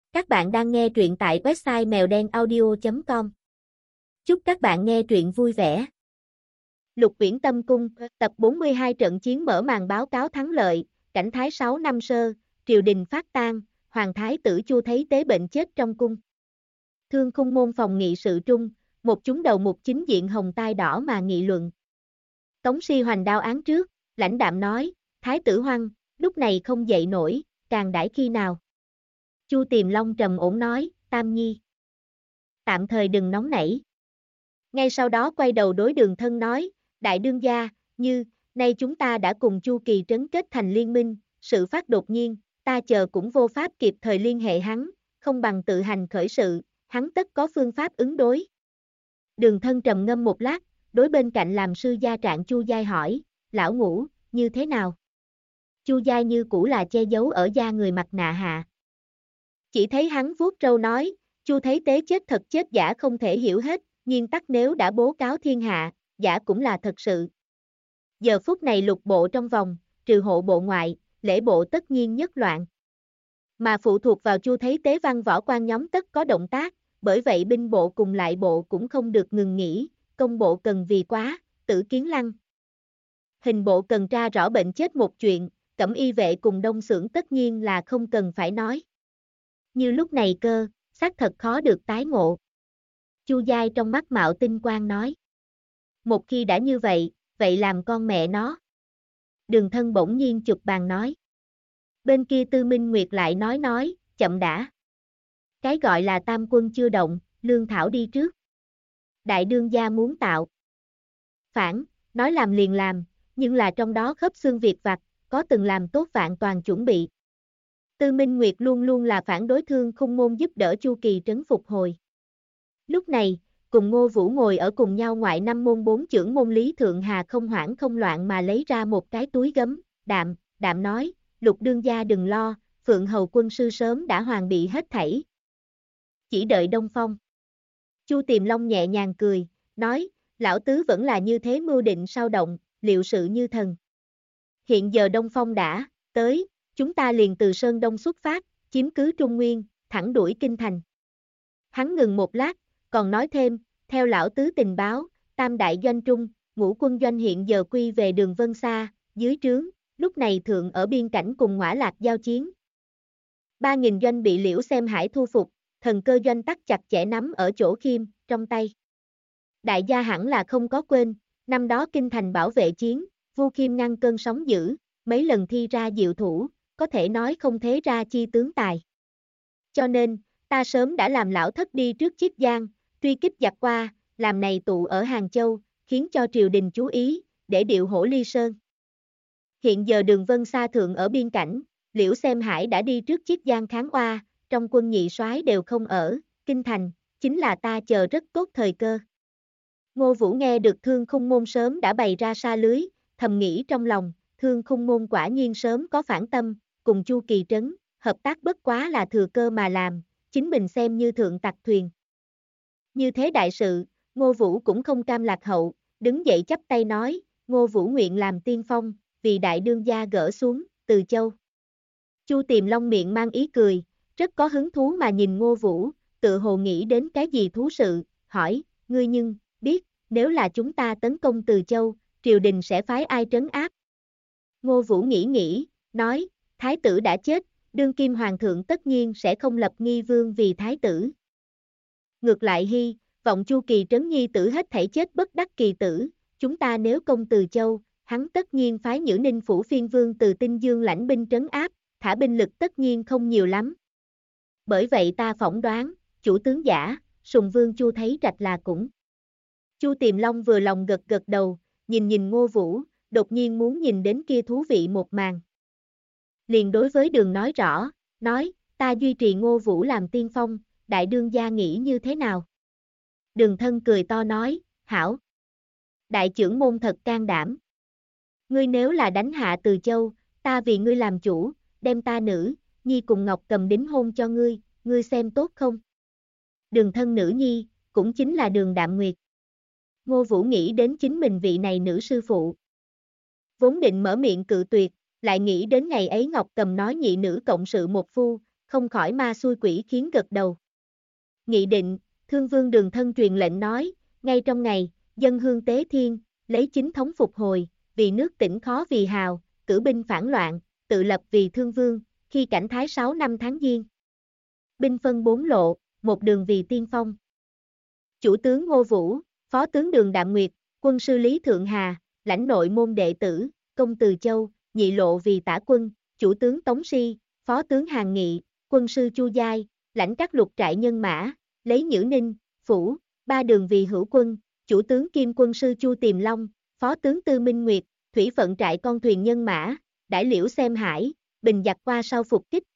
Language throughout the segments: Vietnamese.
Các bạn đang nghe truyện tại website mèo đen audio.com. Chúc các bạn nghe truyện vui vẻ. Lục Viễn Tâm Cung, tập 42 trận chiến mở màn báo cáo thắng lợi, cảnh thái 6 năm sơ, triều đình phát tan, hoàng thái tử Chu thấy tế bệnh chết trong cung. Thương Khung môn phòng nghị sự trung, một chúng đầu mục chính diện hồng tai đỏ mà nghị luận. Tống Si hoành đao án trước, lãnh đạm nói, thái tử Hoăng, lúc này không dậy nổi, càng đãi khi nào. Chu Tiềm Long trầm ổn nói, Tam Nhi, tạm thời đừng nóng nảy. Ngay sau đó quay đầu đối Đường Thân nói, đại đương gia, như, nay chúng ta đã cùng Chu Kỳ Trấn kết thành liên minh, sự phát đột nhiên, ta chờ cũng vô pháp kịp thời liên hệ hắn, không bằng tự hành khởi sự, hắn tất có phương pháp ứng đối. Đường Thân trầm ngâm một lát, đối bên cạnh làm sư gia trạng Chu Giai hỏi, lão Ngũ, như thế nào? Chu Giai như cũ là che giấu ở da người mặt nạ hạ. Chỉ thấy hắn vuốt râu nói, Chu thấy tế chết thật chết giả không thể hiểu hết, nhưng tắc nếu đã bố cáo thiên hạ, giả cũng là thật sự. Giờ phút này lục bộ trong vòng, trừ hộ bộ ngoại, lễ bộ tất nhiên nhất loạn. Mà phụ thuộc vào Chu thấy tế văn võ quan nhóm tất có động tác, bởi vậy binh bộ cùng lại bộ cũng không được ngừng nghỉ, công bộ cần vì quá, Tử Kiến Lăng. Hình bộ cần tra rõ bệnh chết một chuyện, Cẩm y vệ cùng đông xưởng tất nhiên là không cần phải nói. Như lúc này cơ, xác thật khó được tái ngộ. Chu Giai trong mắt mạo tinh quang nói. Một khi đã như vậy, vậy làm con mẹ nó. Đường Thân bỗng nhiên chụp bàn nói. Bên kia Tư Minh Nguyệt lại nói, chậm đã. Cái gọi là tam quân chưa động, lương thảo đi trước. Đại đương gia muốn tạo phản, nói làm liền làm, nhưng là trong đó khớp xương việc vặt, có từng làm tốt vạn toàn chuẩn bị. Tư Minh Nguyệt luôn luôn là phản đối Thương Khung môn giúp đỡ Chu Kỳ Trấn phục hồi. Lúc này, cùng Ngô Vũ ngồi ở cùng nhau ngoại năm môn bốn chưởng môn Lý Thượng Hà không hoảng không loạn mà lấy ra một cái túi gấm, đạm nói, Lục đương gia đừng lo, Phượng Hầu quân sư sớm đã hoàn bị hết thảy. Chỉ đợi Đông Phong. Chu Tiềm Long nhẹ nhàng cười, nói, lão tứ vẫn là như thế mưu định sao động, liệu sự như thần. Hiện giờ Đông Phong đã tới, chúng ta liền từ Sơn Đông xuất phát, chiếm cứ Trung Nguyên, thẳng đuổi Kinh Thành. Hắn ngừng một lát, còn nói thêm, theo lão tứ tình báo, Tam đại doanh trung, Ngũ quân doanh hiện giờ quy về Đường Vân Sa, dưới trướng, lúc này thượng ở biên cảnh cùng Ngõa Lạc giao chiến. 3.000 doanh bị Liễu Xem Hải thu phục, Thần Cơ doanh tắc chặt chẽ nắm ở chỗ Khiêm, trong tay. Đại gia hẳn là không có quên, năm đó Kinh Thành bảo vệ chiến, Vu Khiêm ngăn cơn sóng dữ, mấy lần thi ra diệu thủ, có thể nói không thế ra chi tướng tài. Cho nên, ta sớm đã làm lão thất đi trước Chiết Giang, truy kích giặc qua, làm này tụ ở Hàng Châu, khiến cho triều đình chú ý, để điệu Hổ Ly Sơn. Hiện giờ Đường Vân Sa thượng ở biên cảnh, Liễu Xem Hải đã đi trước Chiết Giang kháng oa, trong quân nhị soái đều không ở, Kinh Thành, chính là ta chờ rất tốt thời cơ. Ngô Vũ nghe được Thương Khung môn sớm đã bày ra sa lưới, thầm nghĩ trong lòng, Thương Khung môn quả nhiên sớm có phản tâm, cùng Chu Kỳ Trấn, hợp tác bất quá là thừa cơ mà làm, chính mình xem như thượng tặc thuyền. Như thế đại sự, Ngô Vũ cũng không cam lạc hậu, đứng dậy chắp tay nói, Ngô Vũ nguyện làm tiên phong, vì đại đương gia gỡ xuống, Từ Châu. Chu Tiềm Long miệng mang ý cười, rất có hứng thú mà nhìn Ngô Vũ, tự hồ nghĩ đến cái gì thú sự, hỏi, ngươi nhưng, biết, nếu là chúng ta tấn công Từ Châu, triều đình sẽ phái ai trấn áp? Ngô Vũ nghĩ, nói, thái tử đã chết, đương kim hoàng thượng tất nhiên sẽ không lập nghi vương vì thái tử. Ngược lại vọng Chu Kỳ Trấn nhi tử hết thảy chết bất đắc kỳ tử, chúng ta nếu công Từ Châu, hắn tất nhiên phái Nhữ Ninh phủ phiên vương từ Tinh Dương lãnh binh trấn áp, thả binh lực tất nhiên không nhiều lắm. Bởi vậy ta phỏng đoán, chủ tướng giả, Sùng Vương Chu thấy trạch là cũng. Chu Tiềm Long vừa lòng gật đầu, nhìn Ngô Vũ, đột nhiên muốn nhìn đến kia thú vị một màn. Liền đối với Đường nói rõ, nói, ta duy trì Ngô Vũ làm tiên phong, đại đương gia nghĩ như thế nào? Đường Thân cười to nói, hảo. Đại trưởng môn thật can đảm. Ngươi nếu là đánh hạ Từ Châu, ta vì ngươi làm chủ, đem ta nữ, nhi cùng Ngọc Cầm đính hôn cho ngươi xem tốt không? Đường Thân nữ nhi, cũng chính là Đường Đạm Nguyệt. Ngô Vũ nghĩ đến chính mình vị này nữ sư phụ. Vốn định mở miệng cự tuyệt, lại nghĩ đến ngày ấy Ngọc Cầm nói nhị nữ cộng sự một phu, không khỏi ma xui quỷ khiến gật đầu. Nghị định, Thương Vương Đường Thân truyền lệnh nói, ngay trong ngày, dân hương tế thiên, lấy chính thống phục hồi, vì nước tỉnh khó vì hào, cử binh phản loạn, tự lập vì Thương Vương, khi cảnh thái 6 năm tháng Giêng. Binh phân 4 lộ, một đường vì tiên phong. Chủ tướng Ngô Vũ, phó tướng Đường Đạm Nguyệt, quân sư Lý Thượng Hà, lãnh nội môn đệ tử, công Từ Châu, nhị lộ vì tả quân, chủ tướng Tống Si, phó tướng Hàn Nghị, quân sư Chu Giai, lãnh các lục trại nhân mã, lấy Nhữ Ninh, Phủ, ba đường vì hữu quân, chủ tướng kiêm quân sư Chu Tiềm Long, phó tướng Tư Minh Nguyệt, thủy phận trại con thuyền nhân mã, đãi liễu xem hải, bình giặc qua sau phục kích.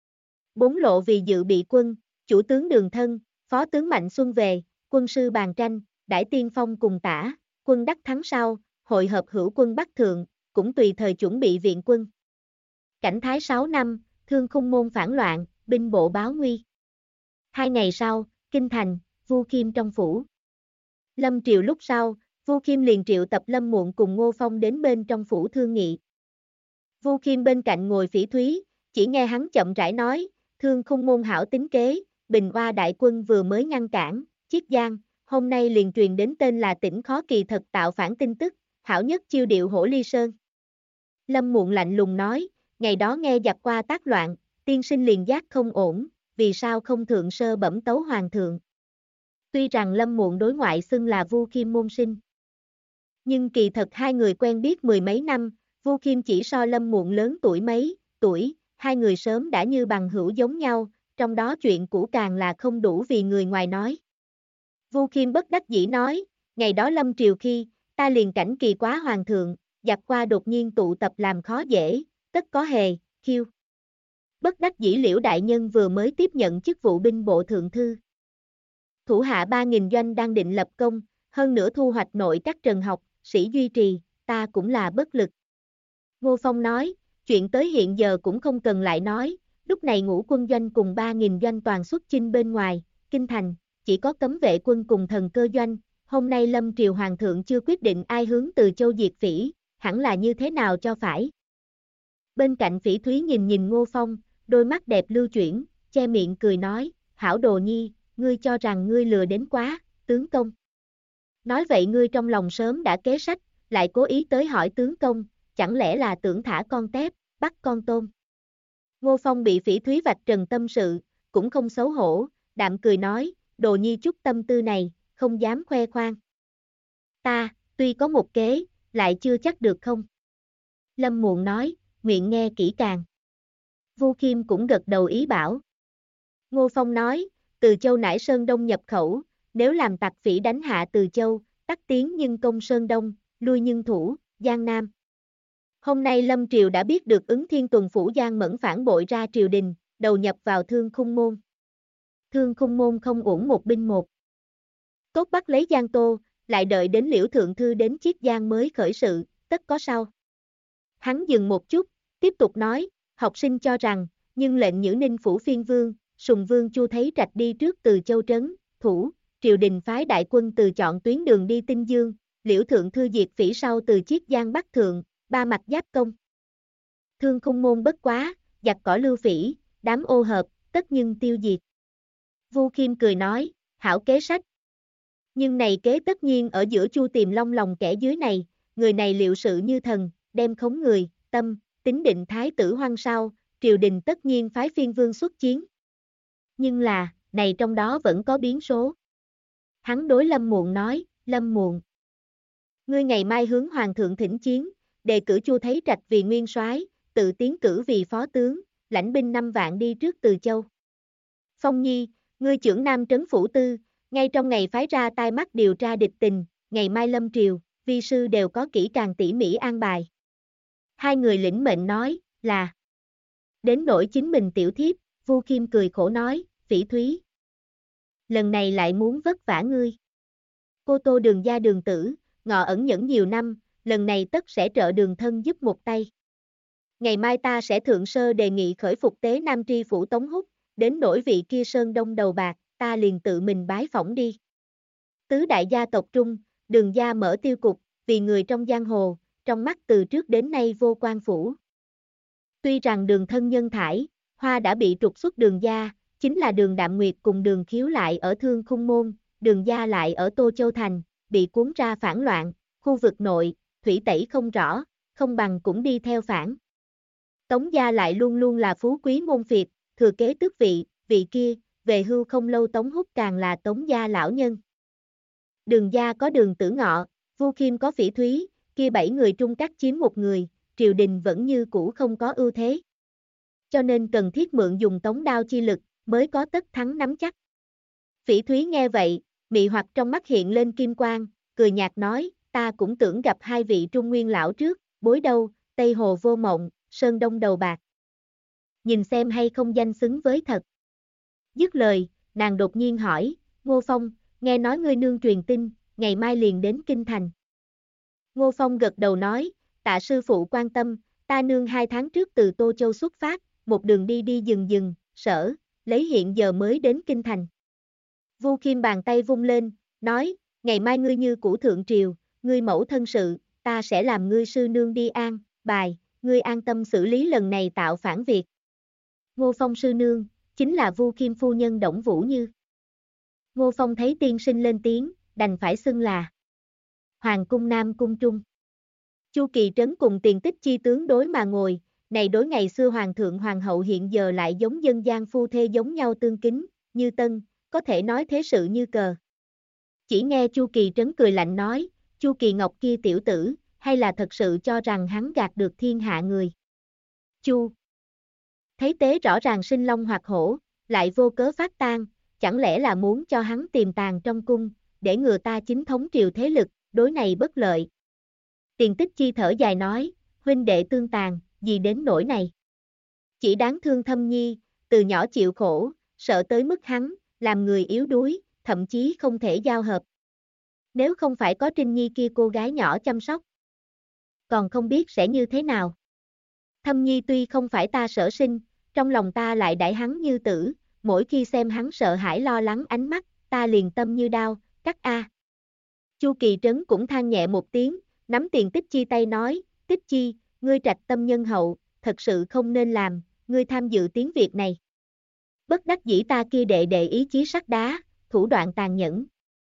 4 lộ vì dự bị quân, chủ tướng Đường Thân, phó tướng Mạnh Xuân về, quân sư Bàn Tranh, đãi tiên phong cùng tả, quân đắc thắng sau, hội hợp hữu quân Bắc Thượng, cũng tùy thời chuẩn bị viện quân. Cảnh thái 6 năm, Thương Khung Môn phản loạn, binh bộ báo nguy. 2 ngày sau, Kinh Thành, Vu Khiêm trong phủ. Lâm triều lúc sau, Vu Khiêm liền triệu tập Lâm Muộn cùng Ngô Phong đến bên trong phủ thương nghị. Vu Khiêm bên cạnh ngồi phỉ thúy, chỉ nghe hắn chậm rãi nói, Thương Khung Môn hảo tính kế, Bình Oa đại quân vừa mới ngăn cản, Chiết Giang, hôm nay liền truyền đến tên là tỉnh khó kỳ thật tạo phản tin tức, hảo nhất chiêu điệu Hổ Ly Sơn. Lâm Muộn lạnh lùng nói, ngày đó nghe giặc qua tác loạn, tiên sinh liền giác không ổn, vì sao không thượng sơ bẩm tấu hoàng thượng. Tuy rằng Lâm Muộn đối ngoại xưng là Vu Khiêm môn sinh, nhưng kỳ thật hai người quen biết mười mấy năm, Vu Khiêm chỉ so Lâm Muộn lớn tuổi mấy tuổi, hai người sớm đã như bằng hữu giống nhau, trong đó chuyện cũ càng là không đủ vì người ngoài nói. Vu Khiêm bất đắc dĩ nói, ngày đó Lâm triều khi, ta liền cảnh kỳ quá hoàng thượng, giặc qua đột nhiên tụ tập làm khó dễ, tất có hề, khiêu. Bất đắc dĩ Liễu đại nhân vừa mới tiếp nhận chức vụ binh bộ thượng thư. Thủ hạ 3.000 doanh đang định lập công, hơn nữa thu hoạch nội các trần học, sĩ duy trì, ta cũng là bất lực. Ngô Phong nói, chuyện tới hiện giờ cũng không cần lại nói, lúc này Ngũ quân doanh cùng 3.000 doanh toàn xuất chinh bên ngoài, Kinh Thành, chỉ có cấm vệ quân cùng thần cơ doanh, hôm nay Lâm triều hoàng thượng chưa quyết định ai hướng Từ Châu diệt phỉ, hẳn là như thế nào cho phải. Bên cạnh Phỉ Thúy nhìn nhìn Ngô Phong, đôi mắt đẹp lưu chuyển, che miệng cười nói, hảo đồ nhi, ngươi cho rằng ngươi lừa đến quá, tướng công. Nói vậy ngươi trong lòng sớm đã kế sách, lại cố ý tới hỏi tướng công, chẳng lẽ là tưởng thả con tép, bắt con tôm. Ngô Phong bị Phỉ Thúy vạch trần tâm sự, cũng không xấu hổ, đạm cười nói, đồ nhi chút tâm tư này, không dám khoe khoang. Ta, tuy có một kế, lại chưa chắc được không. Lâm Muộn nói, nguyện nghe kỹ càng. Vu Khiêm cũng gật đầu ý bảo. Ngô Phong nói, Từ Châu nải Sơn Đông nhập khẩu, nếu làm tặc phỉ đánh hạ Từ Châu, tắc tiến nhưng công Sơn Đông, lui nhưng thủ, Giang Nam. Hôm nay Lâm Triều đã biết được Ứng Thiên Tuần Phủ Giang Mẫn phản bội ra triều đình, đầu nhập vào Thương Khung Môn. Thương Khung Môn không uổng một binh một cốt bắt lấy Giang Tô, lại đợi đến Liễu Thượng Thư đến Chiết Giang mới khởi sự, tất có sau. Hắn dừng một chút, tiếp tục nói, học sinh cho rằng, nhưng lệnh Nhữ Ninh Phủ Phiên Vương, Sùng Vương Chu Thấy Trạch đi trước Từ Châu trấn, thủ, triều đình phái đại quân từ chọn tuyến đường đi Tinh Dương, Liễu Thượng Thư diệt phỉ sau từ Chiết Giang Bắc Thượng, ba mặt giáp công. Thương Khung Môn bất quá, giặc cỏ lưu phỉ, đám ô hợp, tất nhưng tiêu diệt. Vu Khiêm cười nói, hảo kế sách. Nhưng này kế tất nhiên ở giữa Chu Tiềm Long lòng kẻ dưới này, người này liệu sự như thần, đem khống người, tâm, tính định thái tử hoang sau, triều đình tất nhiên phái phiên vương xuất chiến. Nhưng là, này trong đó vẫn có biến số. Hắn đối Lâm Muộn nói, Lâm Muộn, ngươi ngày mai hướng hoàng thượng thỉnh chiến, đề cử Chu Thấy Trạch vì nguyên soái, tự tiến cử vì phó tướng, lãnh binh 5 vạn đi trước Từ Châu. Phong Nhi, ngươi trưởng Nam trấn phủ tư, ngay trong ngày phái ra tai mắt điều tra địch tình, ngày mai Lâm triều, vi sư đều có kỹ càng tỉ mỉ an bài. Hai người lĩnh mệnh nói, là. Đến nỗi chính mình tiểu thiếp, Vu Khiêm cười khổ nói, Phỉ Thúy. Lần này lại muốn vất vả ngươi. Cô Tô Đường gia đường tử, ngọ ẩn nhẫn nhiều năm, lần này tất sẽ trợ Đường thân giúp một tay. Ngày mai ta sẽ thượng sơ đề nghị khởi phục tế Nam Tri phủ Tống Húc, đến nỗi vị kia Sơn Đông đầu bạc, ta liền tự mình bái phỏng đi. Tứ đại gia tộc trung, Đường gia mở tiêu cục, vì người trong giang hồ, trong mắt từ trước đến nay vô quan phủ. Tuy rằng Đường thân nhân thải, Hoa đã bị trục xuất Đường gia, chính là Đường Đạm Nguyệt cùng Đường Khiếu lại ở Thương Khung Môn, Đường gia lại ở Tô Châu Thành, bị cuốn ra phản loạn, khu vực nội, thủy tẩy không rõ, không bằng cũng đi theo phản. Tống gia lại luôn luôn là phú quý môn phiệt, thừa kế tước vị, vị kia, về hưu không lâu Tống Húc càng là Tống gia lão nhân. Đường gia có Đường Tử Ngọ, Vu Khiêm có Phỉ Thúy, kia 7 người trung cắt chiếm một người, triều đình vẫn như cũ không có ưu thế. Cho nên cần thiết mượn dùng tống đao chi lực, mới có tất thắng nắm chắc. Phỉ Thúy nghe vậy, mị hoặc trong mắt hiện lên kim quang, cười nhạt nói, ta cũng tưởng gặp hai vị trung nguyên lão trước, bối đâu, Tây Hồ vô mộng, Sơn Đông đầu bạc. Nhìn xem hay không danh xứng với thật. Dứt lời, nàng đột nhiên hỏi, Ngô Phong, nghe nói ngươi nương truyền tin, ngày mai liền đến Kinh Thành. Ngô Phong gật đầu nói, tạ sư phụ quan tâm, ta nương 2 tháng trước từ Tô Châu xuất phát, một đường đi đi dừng, sở, lấy hiện giờ mới đến Kinh Thành. Vu Khiêm bàn tay vung lên, nói, ngày mai ngươi như cũ thượng triều, ngươi mẫu thân sự, ta sẽ làm ngươi sư nương đi an, bài, ngươi an tâm xử lý lần này tạo phản việc. Ngô Phong sư nương, chính là Vu Khiêm phu nhân Đổng Vũ Như. Ngô Phong thấy tiên sinh lên tiếng, đành phải xưng là Hoàng cung Nam cung trung. Chu Kỳ Trấn cùng Tiền Tích Chi tướng đối mà ngồi, này đối ngày xưa hoàng thượng hoàng hậu hiện giờ lại giống dân gian phu thê giống nhau tương kính, như tân, có thể nói thế sự như cờ. Chỉ nghe Chu Kỳ Trấn cười lạnh nói, Chu Kỳ Ngọc kia tiểu tử, hay là thật sự cho rằng hắn gạt được thiên hạ người. Chu thấy tế rõ ràng sinh long hoặc hổ, lại vô cớ phát tan, chẳng lẽ là muốn cho hắn tiềm tàng trong cung, để ngừa ta chính thống triều thế lực, đối này bất lợi. Tiền Tích Chi thở dài nói, huynh đệ tương tàn, gì đến nỗi này. Chỉ đáng thương Thâm Nhi, từ nhỏ chịu khổ, sợ tới mức hắn, làm người yếu đuối, thậm chí không thể giao hợp. Nếu không phải có Trinh Nhi kia cô gái nhỏ chăm sóc, còn không biết sẽ như thế nào. Thâm Nhi tuy không phải ta sở sinh, trong lòng ta lại đãi hắn như tử, mỗi khi xem hắn sợ hãi lo lắng ánh mắt, ta liền tâm như đao, cắt a. Chu Kỳ Trấn cũng than nhẹ một tiếng, nắm Tiền Tích Chi tay nói, Tích Chi, ngươi trạch tâm nhân hậu, thật sự không nên làm, ngươi tham dự tiếng Việt này. Bất đắc dĩ ta kia đệ đệ ý chí sắt đá, thủ đoạn tàn nhẫn.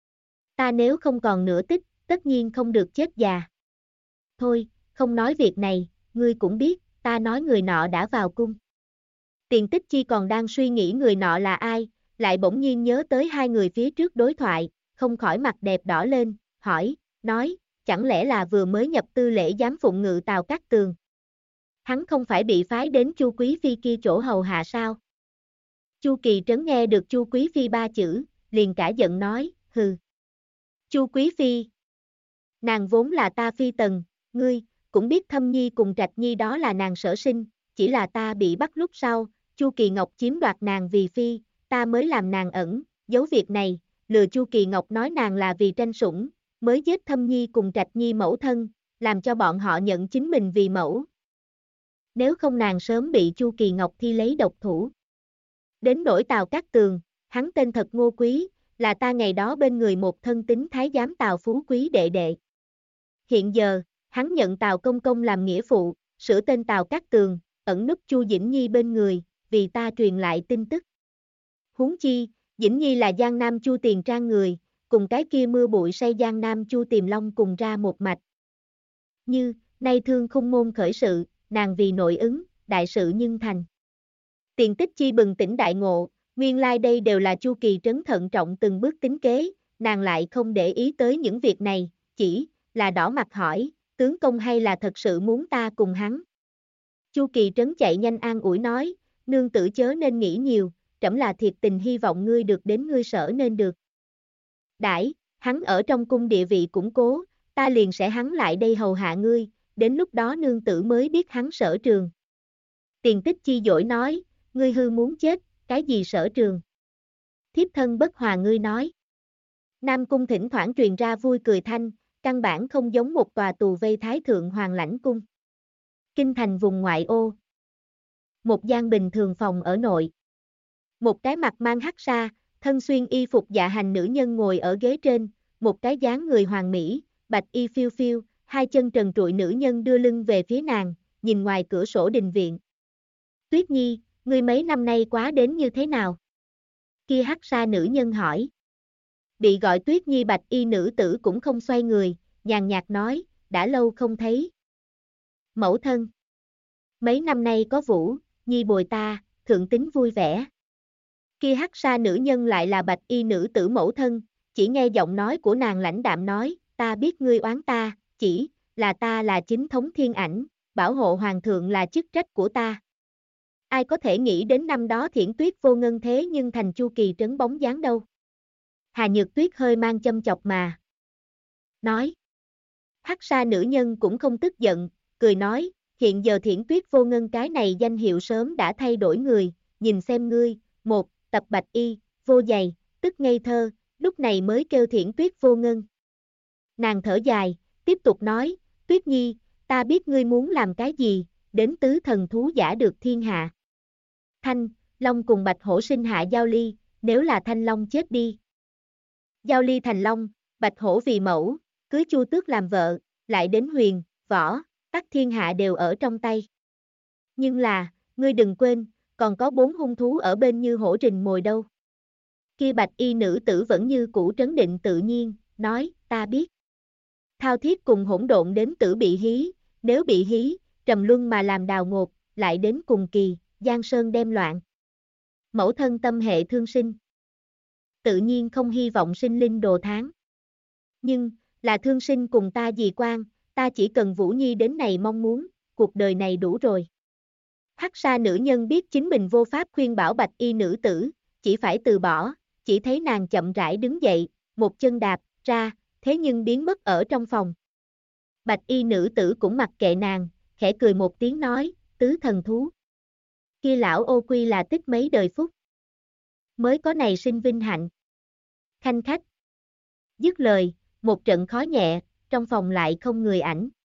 Ta nếu không còn nửa tích, tất nhiên không được chết già. Thôi, không nói việc này, ngươi cũng biết, ta nói người nọ đã vào cung. Tiền Tích Chi còn đang suy nghĩ người nọ là ai, lại bỗng nhiên nhớ tới hai người phía trước đối thoại, không khỏi mặt đẹp đỏ lên, hỏi, nói, chẳng lẽ là vừa mới nhập tư lễ giám phụng ngự Tào Cát Tường. Hắn không phải bị phái đến Chu Quý Phi kia chỗ hầu hạ sao? Chu Kỳ Trấn nghe được Chu Quý Phi 3 chữ, liền cả giận nói, hừ. Chu Quý Phi. Nàng vốn là ta phi tần, ngươi, cũng biết Thâm Nhi cùng Trạch Nhi đó là nàng sở sinh, chỉ là ta bị bắt lúc sau, Chu Kỳ Ngọc chiếm đoạt nàng vì phi, ta mới làm nàng ẩn, giấu việc này, lừa Chu Kỳ Ngọc nói nàng là vì tranh sủng, mới giết Thâm Nhi cùng Trạch Nhi mẫu thân, làm cho bọn họ nhận chính mình vì mẫu. Nếu không nàng sớm bị Chu Kỳ Ngọc thi lấy độc thủ. Đến nỗi Tào Cát Tường, hắn tên thật Ngô Quý, là ta ngày đó bên người một thân tín thái giám Tào Phú Quý đệ đệ. Hiện giờ, hắn nhận Tào Công Công làm nghĩa phụ, sửa tên Tào Cát Tường, ẩn núp Chu Dĩnh Nhi bên người, vì ta truyền lại tin tức. Huống chi, Dĩnh Nhi là Giang Nam Chu Tiền Trang người, cùng cái kia mưa bụi say Giang Nam Chu Tiềm Long cùng ra một mạch. Như, nay Thương Khung Môn khởi sự, nàng vì nội ứng, đại sự nhưng thành. Tiền Tích Chi bừng tỉnh đại ngộ, nguyên lai đây đều là Chu Kỳ Trấn thận trọng từng bước tính kế, nàng lại không để ý tới những việc này, chỉ là đỏ mặt hỏi, tướng công hay là thật sự muốn ta cùng hắn. Chu Kỳ Trấn chạy nhanh an ủi nói, nương tử chớ nên nghĩ nhiều, trẫm là thiệt tình hy vọng ngươi được đến ngươi sở nên được. Đãi, hắn ở trong cung địa vị củng cố, ta liền sẽ hắn lại đây hầu hạ ngươi, đến lúc đó nương tử mới biết hắn sở trường. Tiền Tích Chi dỗi nói, ngươi hư muốn chết, cái gì sở trường? Thiếp thân bất hòa ngươi nói. Nam cung thỉnh thoảng truyền ra vui cười thanh, căn bản không giống một tòa tù vây thái thượng hoàng lãnh cung. Kinh thành vùng ngoại ô. Một gian bình thường phòng ở nội. Một cái mặt mang hắc sa, thân xuyên y phục dạ hành nữ nhân ngồi ở ghế trên, một cái dáng người hoàng mỹ, bạch y phiêu phiêu, hai chân trần trụi nữ nhân đưa lưng về phía nàng, nhìn ngoài cửa sổ đình viện. Tuyết Nhi, Ngươi mấy năm nay quá đến như thế nào? Kia hắc sa nữ nhân hỏi. Bị gọi Tuyết Nhi bạch y nữ tử cũng không xoay người, nhàn nhạt nói, đã lâu không thấy. Mẫu thân. Mấy năm nay có Vũ, Nhi bồi ta, thượng tính vui vẻ. Kia hắc sa nữ nhân lại là bạch y nữ tử mẫu thân, chỉ nghe giọng nói của nàng lãnh đạm nói, ta biết ngươi oán ta, chỉ là ta là chính thống thiên ảnh, bảo hộ hoàng thượng là chức trách của ta. Ai có thể nghĩ đến năm đó Thiển Tuyết vô ngân thế nhưng thành Chu Kỳ trấn bóng dáng đâu. Hà Nhược Tuyết hơi mang châm chọc mà nói. Hắc sa nữ nhân cũng không tức giận, cười nói, hiện giờ Thiển Tuyết vô ngân cái này danh hiệu sớm đã thay đổi người, nhìn xem ngươi, một, tập bạch y, vô giày, tức ngây thơ, lúc này mới kêu Thiển Tuyết vô ngân. Nàng thở dài, tiếp tục nói, Tuyết Nhi, ta biết ngươi muốn làm cái gì, đến tứ thần thú giả được thiên hạ. Thanh, Long cùng Bạch Hổ sinh hạ Giao Ly, nếu là Thanh Long chết đi. Giao Ly thành Long, Bạch Hổ vì mẫu, cưới Chu Tước làm vợ, lại đến Huyền, Võ, Tắc thiên hạ đều ở trong tay. Nhưng là, ngươi đừng quên, còn có 4 hung thú ở bên như hổ rình mồi đâu. Kia bạch y nữ tử vẫn như cũ trấn định tự nhiên, nói, ta biết. Thao thiết cùng hỗn độn đến tử bị hí, nếu bị hí, trầm luân mà làm đào ngột, lại đến cùng kỳ, Giang Sơn đem loạn. Mẫu thân tâm hệ thương sinh. Tự nhiên không hy vọng sinh linh đồ tháng. Nhưng, là thương sinh cùng ta gì quan, ta chỉ cần Vũ Nhi đến này mong muốn, cuộc đời này đủ rồi. Hắc sa nữ nhân biết chính mình vô pháp khuyên bảo bạch y nữ tử, chỉ phải từ bỏ, chỉ thấy nàng chậm rãi đứng dậy, một chân đạp ra, thế nhưng biến mất ở trong phòng. Bạch y nữ tử cũng mặc kệ nàng, khẽ cười một tiếng nói, tứ thần thú. Kia lão ô quy là tích mấy đời phúc. Mới có này sinh vinh hạnh. Khanh khách. Dứt lời, một trận khói nhẹ, trong phòng lại không người ảnh.